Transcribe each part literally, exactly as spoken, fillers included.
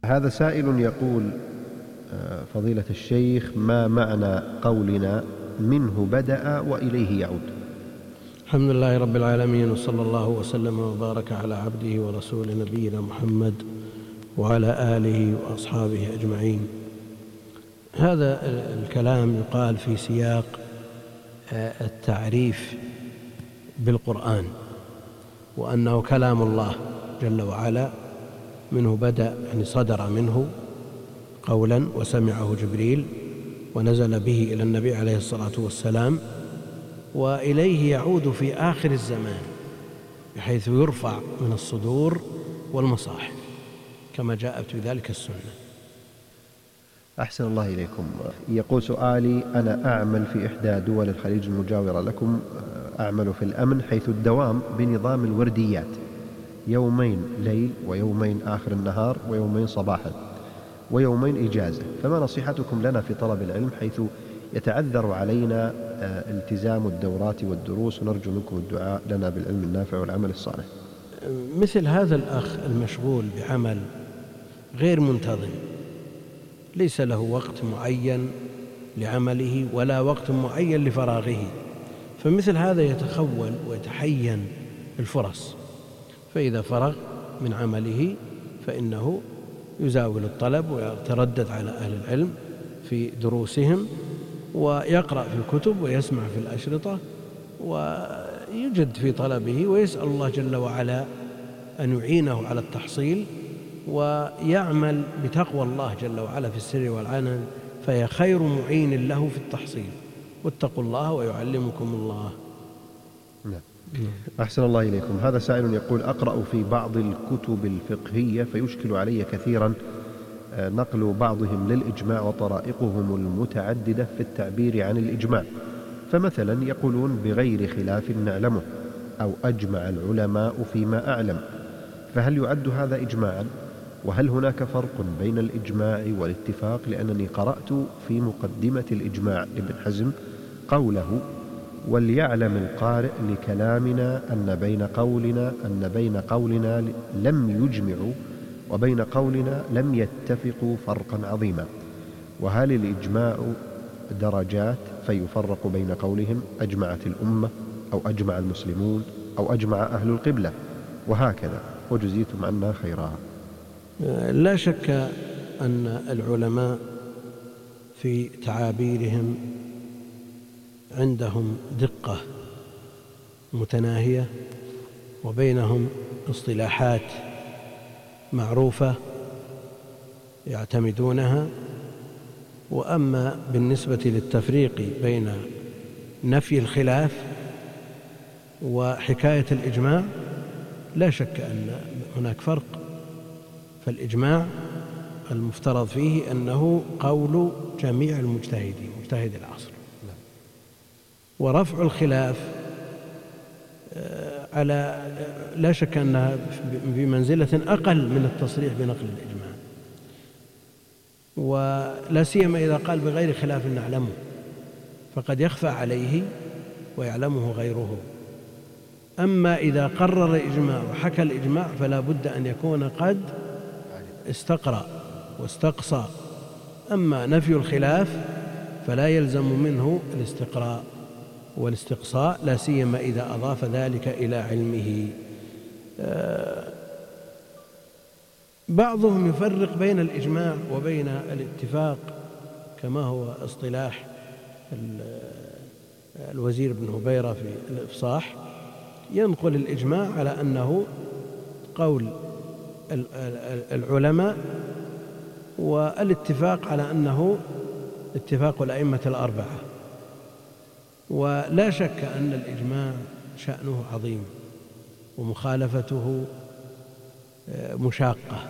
هذا سائل يقول: فضيلة الشيخ، ما معنى قولنا منه بدأ وإليه يعود؟ الحمد لله رب العالمين، وصلى الله وسلم وبارك على عبده ورسول نبينا محمد وعلى آله وأصحابه أجمعين. هذا الكلام يقال في سياق التعريف بالقرآن، وأنه كلام الله جل وعلا، منه بدأ يعني صدر منه قولا وسمعه جبريل ونزل به إلى النبي عليه الصلاة والسلام، وإليه يعود في آخر الزمان بحيث يرفع من الصدور والمصاحف كما جاءت في ذلك السنة. أحسن الله إليكم. يقول سؤالي: أنا أعمل في إحدى دول الخليج المجاورة لكم، أعمل في الأمن، حيث الدوام بنظام الورديات، يومين ليل ويومين آخر النهار ويومين صباحا ويومين إجازة، فما نصيحتكم لنا في طلب العلم، حيث يتعذر علينا التزام الدورات والدروس، ونرجو منكم الدعاء لنا بالعلم النافع والعمل الصالح. مثل هذا الأخ المشغول بعمل غير منتظم، ليس له وقت معين لعمله ولا وقت معين لفراغه، فمثل هذا يتخول ويتحين الفرص، فإذا فرغ من عمله فإنه يزاول الطلب ويتردد على أهل العلم في دروسهم، ويقرأ في الكتب ويسمع في الأشرطة ويجد في طلبه، ويسأل الله جل وعلا أن يعينه على التحصيل، ويعمل بتقوى الله جل وعلا في السر والعلن، فهي خير معين له في التحصيل. واتقوا الله ويعلمكم الله. نعم. أحسن الله إليكم. هذا سائل يقول: أقرأ في بعض الكتب الفقهية فيشكل علي كثيرا نقل بعضهم للإجماع وطرائقهم المتعددة في التعبير عن الإجماع، فمثلا يقولون بغير خلاف نعلمه، أو أجمع العلماء فيما أعلم، فهل يعد هذا إجماعا؟ وهل هناك فرق بين الإجماع والاتفاق؟ لأنني قرأت في مقدمة الإجماع لابن حزم قوله: وليعلم القارئ لكلامنا أن بين قولنا أن بين قولنا لم يجمعوا وبين قولنا لم يتفقوا فرقا عظيما. وهل الإجماع درجات فيفرق بين قولهم أجمعت الأمة أو أجمع المسلمون أو أجمع أهل القبلة وهكذا، وجزيتم عنا خيرا. لا شك أن العلماء في تعابيرهم عندهم دقة متناهية، وبينهم اصطلاحات معروفة يعتمدونها. وأما بالنسبة للتفريق بين نفي الخلاف وحكاية الإجماع، لا شك أن هناك فرق، فالإجماع المفترض فيه أنه قول جميع المجتهدين مجتهد العصر، ورفع الخلاف على لا شك أنها بمنزلة أقل من التصريح بنقل الإجماع، ولا سيما إذا قال بغير خلاف نعلمه، فقد يخفى عليه ويعلمه غيره. أما إذا قرر الإجماع وحكى الإجماع فلا بد أن يكون قد استقرأ واستقصى. أما نفي الخلاف فلا يلزم منه الاستقراء والاستقصاء، لا سيما إذا أضاف ذلك إلى علمه. بعضهم يفرق بين الإجماع وبين الاتفاق، كما هو اصطلاح الوزير بن هبيرة في الإفصاح، ينقل الإجماع على أنه قول العلماء، والاتفاق على أنه اتفاق الأئمة الأربعة. ولا شك أن الإجماع شأنه عظيم ومخالفته مشاقة،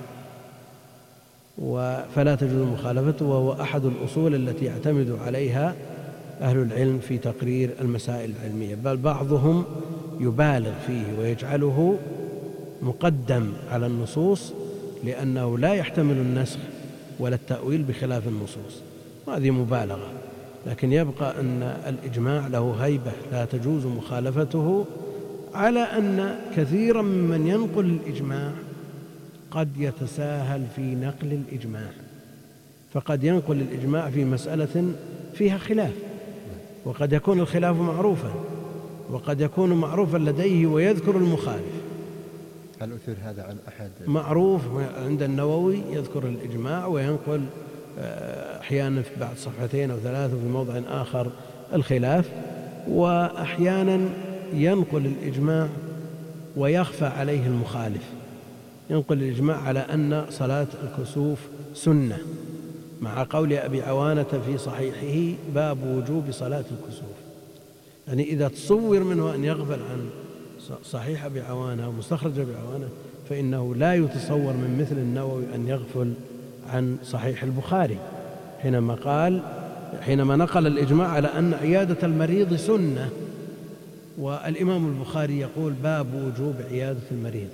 فلا تجوز مخالفته، وهو أحد الأصول التي يعتمد عليها أهل العلم في تقرير المسائل العلمية، بل بعضهم يبالغ فيه ويجعله مقدم على النصوص لأنه لا يحتمل النسخ ولا التأويل بخلاف النصوص، وهذه مبالغة. لكن يبقى أن الإجماع له هيبة لا تجوز مخالفته، على أن كثيرا ممن ينقل الإجماع قد يتساهل في نقل الإجماع، فقد ينقل الإجماع في مسألة فيها خلاف، وقد يكون الخلاف معروفا، وقد يكون معروفا لديه ويذكر المخالف. هل أثر هذا عن أحد؟ معروف عند النووي يذكر الإجماع وينقل أحيانا في بعد صفحتين أو ثلاثة في موضع آخر الخلاف، وأحيانا ينقل الإجماع ويخفى عليه المخالف، ينقل الإجماع على أن صلاة الكسوف سنة مع قول أبي عوانة في صحيحه باب وجوب صلاة الكسوف. يعني إذا تصور منه أن يغفل عن صحيح أبي عوانة ومستخرج أبي عوانة، فإنه لا يتصور من مثل النووي أن يغفل عن صحيح البخاري حينما قال حينما نقل الإجماع على أن عيادة المريض سنة، والإمام البخاري يقول باب وجوب عيادة المريض.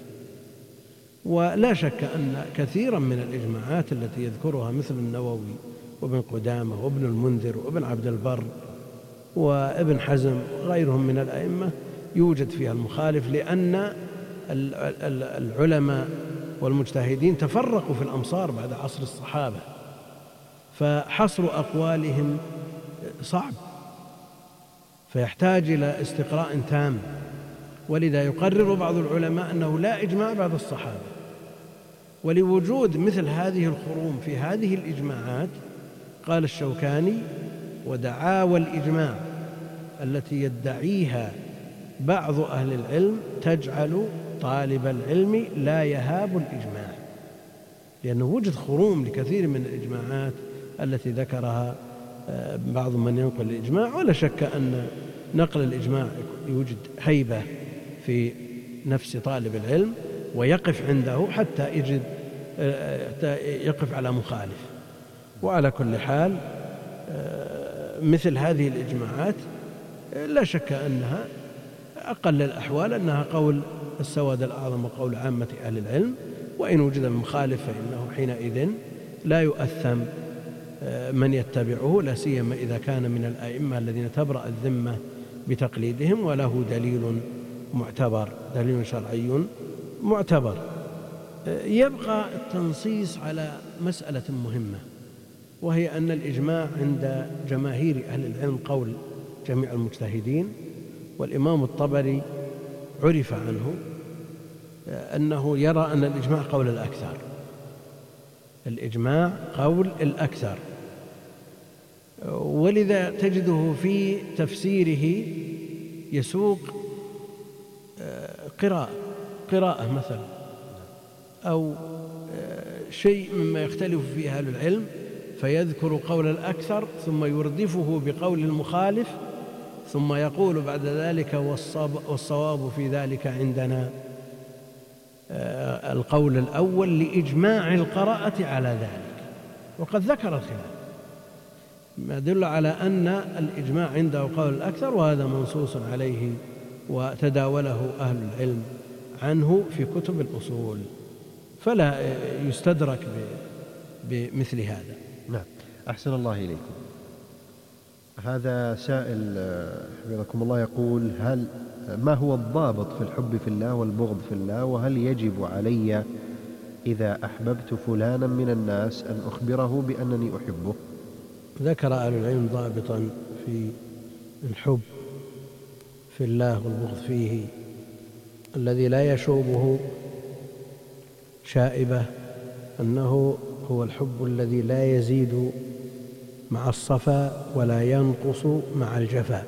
ولا شك أن كثيرا من الإجماعات التي يذكرها مثل النووي وابن قدامة وابن المنذر وابن عبد البر وابن حزم وغيرهم من الأئمة يوجد فيها المخالف، لأن العلماء والمجتهدين تفرقوا في الأمصار بعد عصر الصحابة، فحصر أقوالهم صعب، فيحتاج إلى استقراء تام. ولذا يقرر بعض العلماء أنه لا إجماع بعد الصحابة، ولوجود مثل هذه الخروم في هذه الإجماعات قال الشوكاني: ودعاوى الإجماع التي يدعيها بعض أهل العلم تجعل طالب العلم لا يهاب الإجماع، لأنه وجد خروم لكثير من الإجماعات التي ذكرها بعض من ينقل الإجماع. ولا شك أن نقل الإجماع يوجد هيبة في نفس طالب العلم ويقف عنده حتى يجد يقف على مخالف. وعلى كل حال مثل هذه الإجماعات لا شك أنها أقل الأحوال أنها قول السواد الأعظم وقول عامة أهل العلم، وإن وجد المخالف فإنه حينئذ لا يؤثم من يتبعه، لا سيما إذا كان من الأئمة الذين تبرأ الذمة بتقليدهم وله دليل معتبر، دليل شرعي معتبر. يبقى التنصيص على مسألة مهمة، وهي أن الإجماع عند جماهير أهل العلم قول جميع المجتهدين، والإمام الطبري عرف عنه أنه يرى أن الإجماع قول الأكثر، الإجماع قول الأكثر. ولذا تجده في تفسيره يسوق قراءة قراءة مثلا أو شيء مما يختلف فيه أهل العلم، فيذكر قول الأكثر ثم يردفه بقول المخالف، ثم يقول بعد ذلك والصواب في ذلك عندنا القول الأول لإجماع القراءة على ذلك. وقد ذكر الخلاف ما يدل على أن الإجماع عنده قول الأكثر، وهذا منصوص عليه وتداوله أهل العلم عنه في كتب الأصول، فلا يستدرك بمثل هذا. نعم، أحسن الله إليكم. هذا سائل حفظكم الله يقول: هل ما هو الضابط في الحب في الله والبغض في الله، وهل يجب علي إذا أحببت فلانا من الناس أن أخبره بأنني أحبه؟ ذكر أهل العلم ضابطا في الحب في الله والبغض فيه الذي لا يشوبه شائبة، أنه هو الحب الذي لا يزيد مع الصفا ولا ينقص مع الجفاء،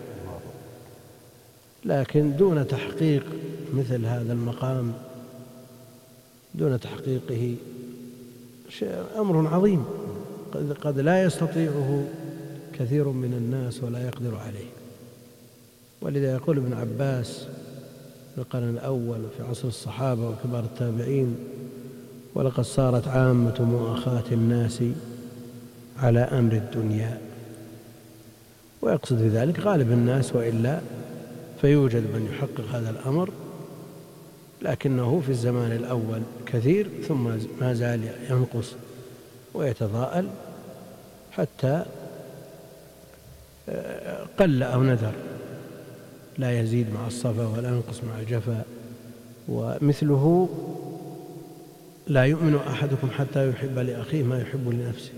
لكن دون تحقيق مثل هذا المقام، دون تحقيقه أمر عظيم قد لا يستطيعه كثير من الناس ولا يقدر عليه. ولذا يقول ابن عباس في القرن الأول في عصر الصحابة وكبار التابعين: ولقد صارت عامة مؤاخاة الناس على أمر الدنيا، ويقصد في ذلك غالب الناس، وإلا فيوجد من يحقق هذا الأمر، لكنه في الزمان الأول كثير، ثم ما زال ينقص ويتضاءل حتى قل أو ندر، لا يزيد مع الصفا ولا ينقص مع الجفا. ومثله لا يؤمن أحدكم حتى يحب لأخيه ما يحب لنفسه.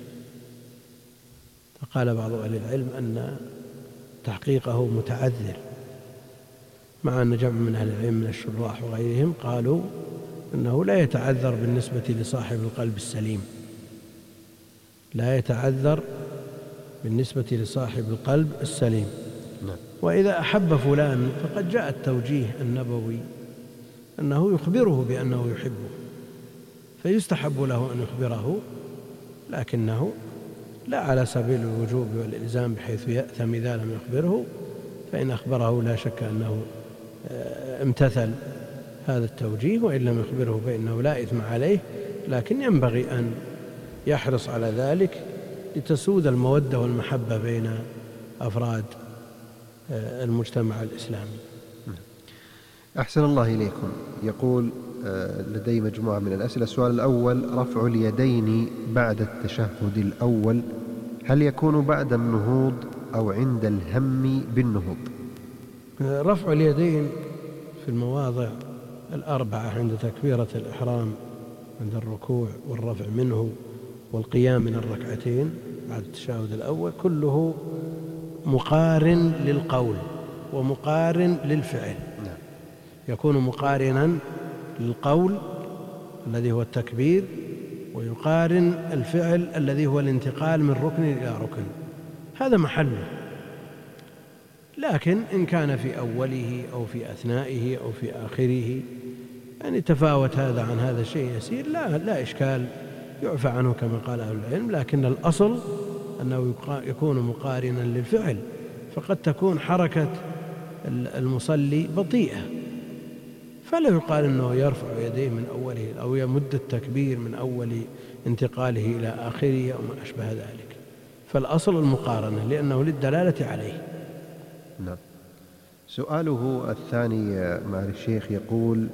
فقال بعض أهل العلم أن تحقيقه متعذر، مع أن جمع من أهل العلم من الشراح وغيرهم قالوا أنه لا يتعذر بالنسبة لصاحب القلب السليم، لا يتعذر بالنسبة لصاحب القلب السليم. وإذا أحب فلان فقد جاء التوجيه النبوي أنه يخبره بأنه يحبه، فيستحب له أن يخبره، لكنه لا على سبيل الوجوب والإلزام بحيث يأثم إذا لم يخبره، فإن أخبره لا شك أنه امتثل هذا التوجيه، وإن لم يخبره فإنه لا إثم عليه، لكن ينبغي أن يحرص على ذلك لتسود المودة والمحبة بين أفراد المجتمع الإسلامي. أحسن الله إليكم. يقول لدي مجموعة من الأسئلة. السؤال الأول: رفع اليدين بعد التشهد الأول هل يكون بعد النهوض أو عند الهم بالنهوض؟ رفع اليدين في المواضع الأربعة عند تكبيرة الإحرام، عند الركوع والرفع منه والقيام من الركعتين بعد التشهد الأول، كله مقارن للقول ومقارن للفعل. يكون مقارنا للقول الذي هو التكبير، ويقارن الفعل الذي هو الانتقال من ركن إلى ركن، هذا محله. لكن إن كان في أوله أو في أثنائه أو في آخره يعني تفاوت هذا عن هذا شيء يسير، لا, لا إشكال، يعفى عنه كما قال أهل العلم، لكن الأصل أنه يكون مقارنا للفعل، فقد تكون حركة المصلي بطيئة فلا يقال أنه يرفع يديه من أوله أو يمد التكبير من أول انتقاله إلى آخره أو ما أشبه ذلك، فالأصل المقارنة لأنه للدلالة عليه. نعم. سؤاله الثاني مع الشيخ يقول: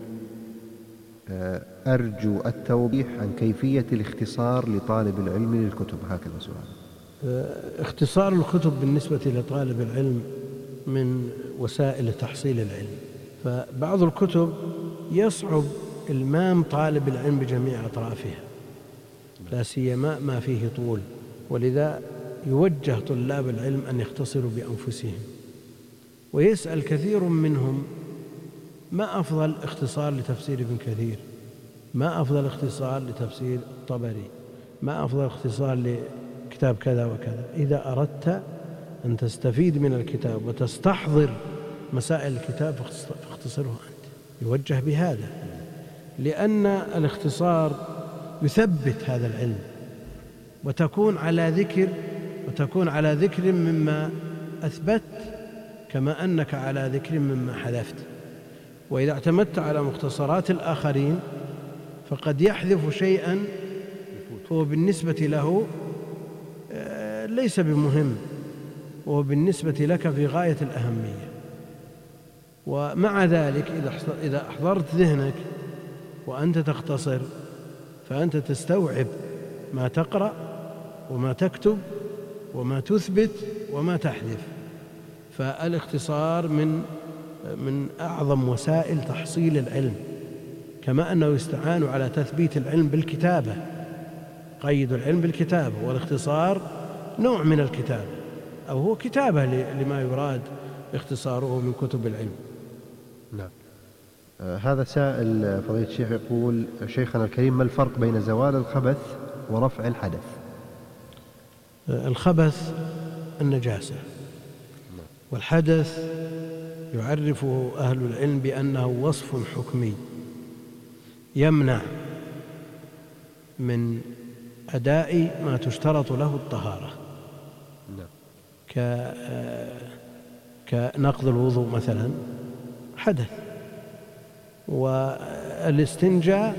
أرجو التوضيح عن كيفية الاختصار لطالب العلم للكتب. هكذا سؤال. اختصار الكتب بالنسبة لطالب العلم من وسائل تحصيل العلم، فبعض الكتب يصعب إلمام طالب العلم بجميع أطرافها، لا سيما ما فيه طول، ولذا يوجه طلاب العلم أن يختصروا بأنفسهم. ويسأل كثير منهم: ما أفضل اختصار لتفسير ابن كثير؟ ما أفضل اختصار لتفسير الطبري؟ ما أفضل اختصار لكتاب كذا وكذا؟ إذا أردت أن تستفيد من الكتاب وتستحضر مسائل الكتاب فاختصره أنت. يوجه بهذا، لأن الاختصار يثبت هذا العلم، وتكون على ذكر وتكون على ذكر مما أثبت كما أنك على ذكر مما حذفت. وإذا اعتمدت على مختصرات الآخرين فقد يحذف شيئا هو بالنسبة له ليس بمهم، وهو بالنسبة لك في غاية الأهمية. ومع ذلك إذا أحضرت ذهنك وأنت تختصر فأنت تستوعب ما تقرأ وما تكتب وما تثبت وما تحذف. فالاختصار من من أعظم وسائل تحصيل العلم، كما أنه يستعان على تثبيت العلم بالكتابة، قيد العلم بالكتابة، والاختصار نوع من الكتابة أو هو كتابة لما يراد اختصاره من كتب العلم. نعم. آه هذا سائل فضيلة الشيخ يقول: شيخنا الكريم، ما الفرق بين زوال الخبث ورفع الحدث؟ آه الخبث النجاسة، والحدث يعرفه أهل العلم بأنه وصف حكمي يمنع من أداء ما تشترط له الطهارة، كنقض الوضوء مثلا حدث، والاستنجاء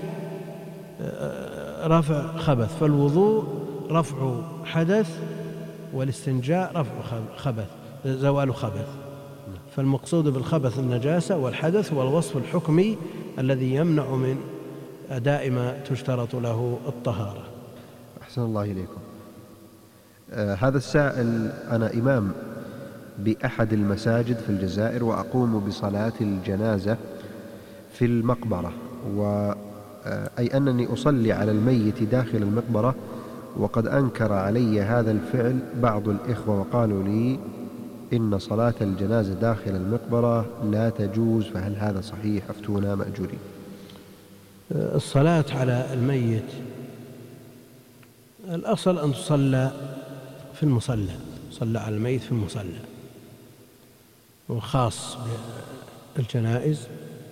رفع خبث، فالوضوء رفع حدث والاستنجاء رفع خبث، زوال خبث. فالمقصود بالخبث النجاسة، والحدث هو الوصف الحكمي الذي يمنع من أداء ما تشترط له الطهارة. أحسن الله إليكم. آه هذا السائل: أنا إمام بأحد المساجد في الجزائر، وأقوم بصلاة الجنازة في المقبرة، أي أنني أصلي على الميت داخل المقبرة، وقد أنكر علي هذا الفعل بعض الإخوة وقالوا لي إن صلاة الجنازة داخل المقبرة لا تجوز، فهل هذا صحيح؟ أفتونا مأجورين. الصلاة على الميت الأصل أن تصلى في المصلى، صلى على الميت في المصلى، وخاص بالجنائز.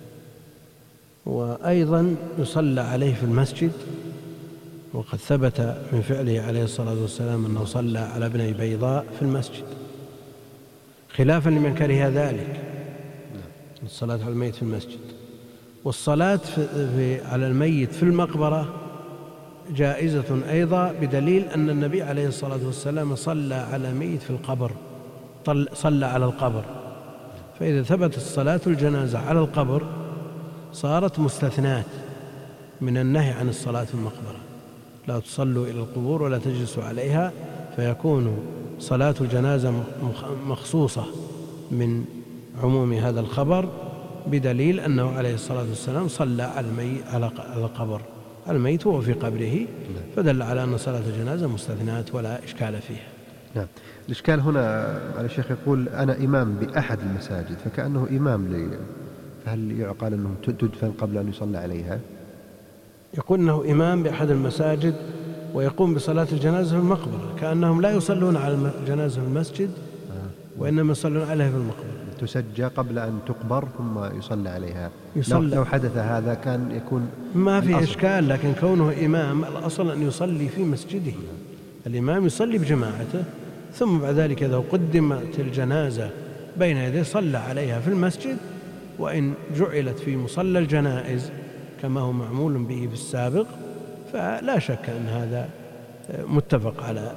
وأيضا يصلى عليه في المسجد، وقد ثبت من فعله عليه الصلاة والسلام أنه صلى على ابني بيضاء في المسجد، خلافا لمن كره ذلك، الصلاة على الميت في المسجد. والصلاة في على الميت في المقبرة جائزة أيضا، بدليل أن النبي عليه الصلاة والسلام صلى على ميت في القبر، صلى على القبر. فإذا ثبت الصلاة الجنازة على القبر صارت مستثنات من النهي عن الصلاة في المقبرة، لا تصلوا إلى القبور ولا تجلسوا عليها، فيكون صلاة الجنازة مخصوصة من عموم هذا الخبر، بدليل أنه عليه الصلاة والسلام صلى على الميت على القبر، على الميت وهو في قبره، فدل على أن صلاة الجنازة مستثنات ولا إشكال فيها. نعم. الإشكال هنا على الشيخ يقول أنا إمام بأحد المساجد، فكأنه إمام لي، فهل يعقل أنه تدفن قبل أن يصلى عليها؟ يقول أنه إمام بأحد المساجد ويقوم بصلاة الجنازة في المقبرة، كأنهم لا يصلون على الجنازة في المسجد وإنما يصلون عليها في المقبرة، تسجى قبل أن تقبر ثم يصلى عليها. يصلى. لو حدث هذا كان يكون ما في إشكال، لكن كونه إمام الأصل أن يصلي في مسجده. الإمام يصلي بجماعته، ثم بعد ذلك إذا قدمت الجنازة بين يديه صلى عليها في المسجد، وإن جعلت في مصلى الجنائز كما هو معمول به في السابق فلا شك أن هذا متفق على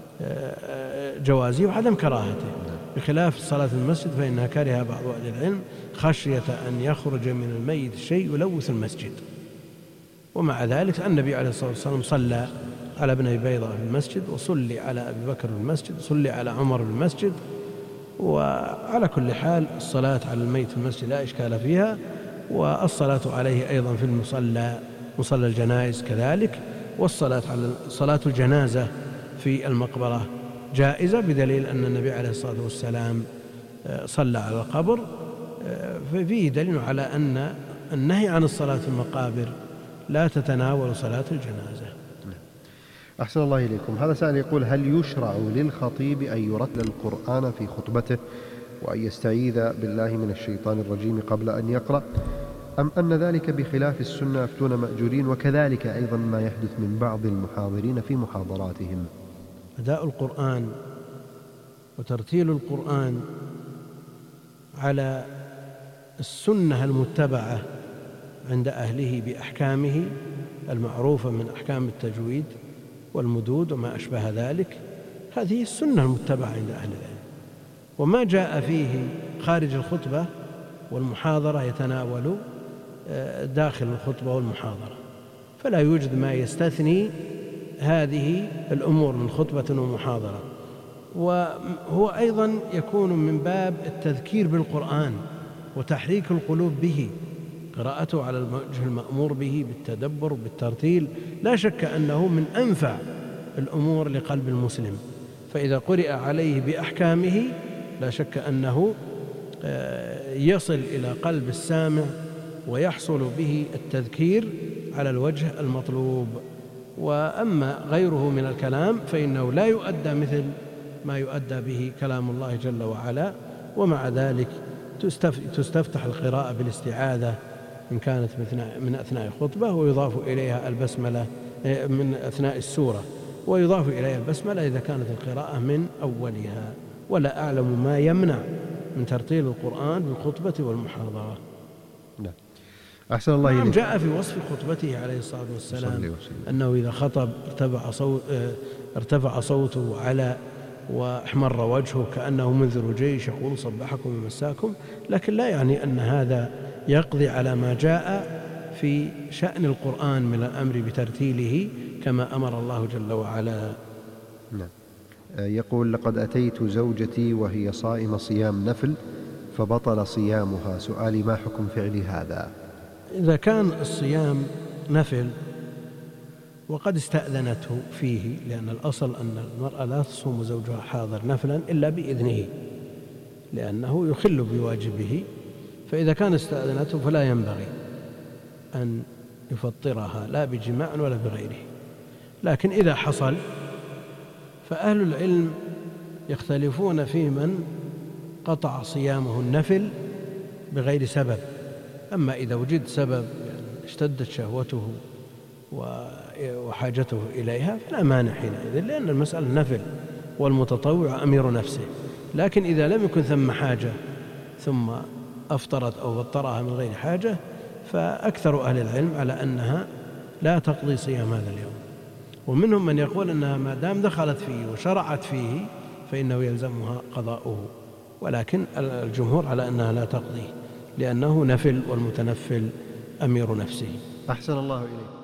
جوازه وعدم كراهته، بخلاف الصلاة في المسجد فإنها كره بعض أهل العلم خشية أن يخرج من الميت شيء يلوث المسجد. ومع ذلك النبي عليه الصلاة والسلام صلى على ابن بيضاء في المسجد، وصلي على أبي بكر في المسجد، وصلي على عمر في المسجد. وعلى كل حال الصلاة على الميت في المسجد لا إشكال فيها، والصلاة عليه أيضا في المصلى مصلى الجنائز كذلك، والصلاة على صلاة الجنازة في المقبرة جائزة، بدليل أن النبي عليه الصلاة والسلام صلى على القبر، ففيه دليل على أن النهي عن الصلاة في المقابر لا تتناول صلاة الجنازة. أحسن الله إليكم. هذا سائل يقول هل يشرع للخطيب أن يرتل القرآن في خطبته وأن يستعيذ بالله من الشيطان الرجيم قبل أن يقرأ، أم أن ذلك بخلاف السنة؟ أفتون مأجورين. وكذلك أيضا ما يحدث من بعض المحاضرين في محاضراتهم. أداء القرآن وترتيل القرآن على السنة المتبعة عند أهله بأحكامه المعروفة من أحكام التجويد والمدود وما أشبه ذلك، هذه السنة المتبعة عند أهل العلم. وما جاء فيه خارج الخطبة والمحاضرة يتناول داخل الخطبة والمحاضرة، فلا يوجد ما يستثني هذه الأمور من خطبة ومحاضرة. وهو أيضا يكون من باب التذكير بالقرآن وتحريك القلوب به، قراءته على الوجه المأمور به بالتدبر بالترتيل، لا شك أنه من أنفع الأمور لقلب المسلم. فإذا قرئ عليه بأحكامه لا شك أنه يصل إلى قلب السامع ويحصل به التذكير على الوجه المطلوب. وأما غيره من الكلام فإنه لا يؤدى مثل ما يؤدى به كلام الله جل وعلا. ومع ذلك تستفتح القراءة بالاستعاذة إن كانت من أثناء الخطبة، ويضاف إليها البسملة من أثناء السورة، ويضاف إليها البسملة إذا كانت القراءة من أولها. ولا أعلم ما يمنع من ترتيل القرآن بالخطبة والمحاضرة. نعم. أحسن الله إليك. جاء في وصف خطبته عليه الصلاة والسلام أنه إذا خطب ارتفع, صوت ارتفع صوته على واحمر وجهه كأنه منذر جيش يقول صبحكم ومساكم، لكن لا يعني أن هذا يقضي على ما جاء في شأن القرآن من الأمر بترتيله كما أمر الله جل وعلا. نعم. يقول لقد أتيت زوجتي وهي صائمة صيام نفل فبطل صيامها، سؤالي ما حكم فعل هذا؟ إذا كان الصيام نفل وقد استأذنته فيه، لأن الأصل أن المرأة لا تصوم زوجها حاضر نفلا إلا بإذنه لأنه يخل بواجبه، فإذا كان استأذنته فلا ينبغي أن يفطرها لا بجماع ولا بغيره. لكن إذا حصل فأهل العلم يختلفون في من قطع صيامه النفل بغير سبب. أما إذا وجد سبب يعني اشتدت شهوته وحاجته إليها فلا مانع حينئذ، لأن المسألة نفل والمتطوع أمير نفسه. لكن إذا لم يكن ثم حاجة ثم أفطرت أو فطرها من غير حاجة فأكثر أهل العلم على أنها لا تقضي صيام هذا اليوم، ومنهم من يقول أنها ما دام دخلت فيه وشرعت فيه فإنه يلزمها قضاؤه، ولكن الجمهور على أنها لا تقضيه لأنه نفل والمتنفل أمير نفسه. أحسن الله إليك.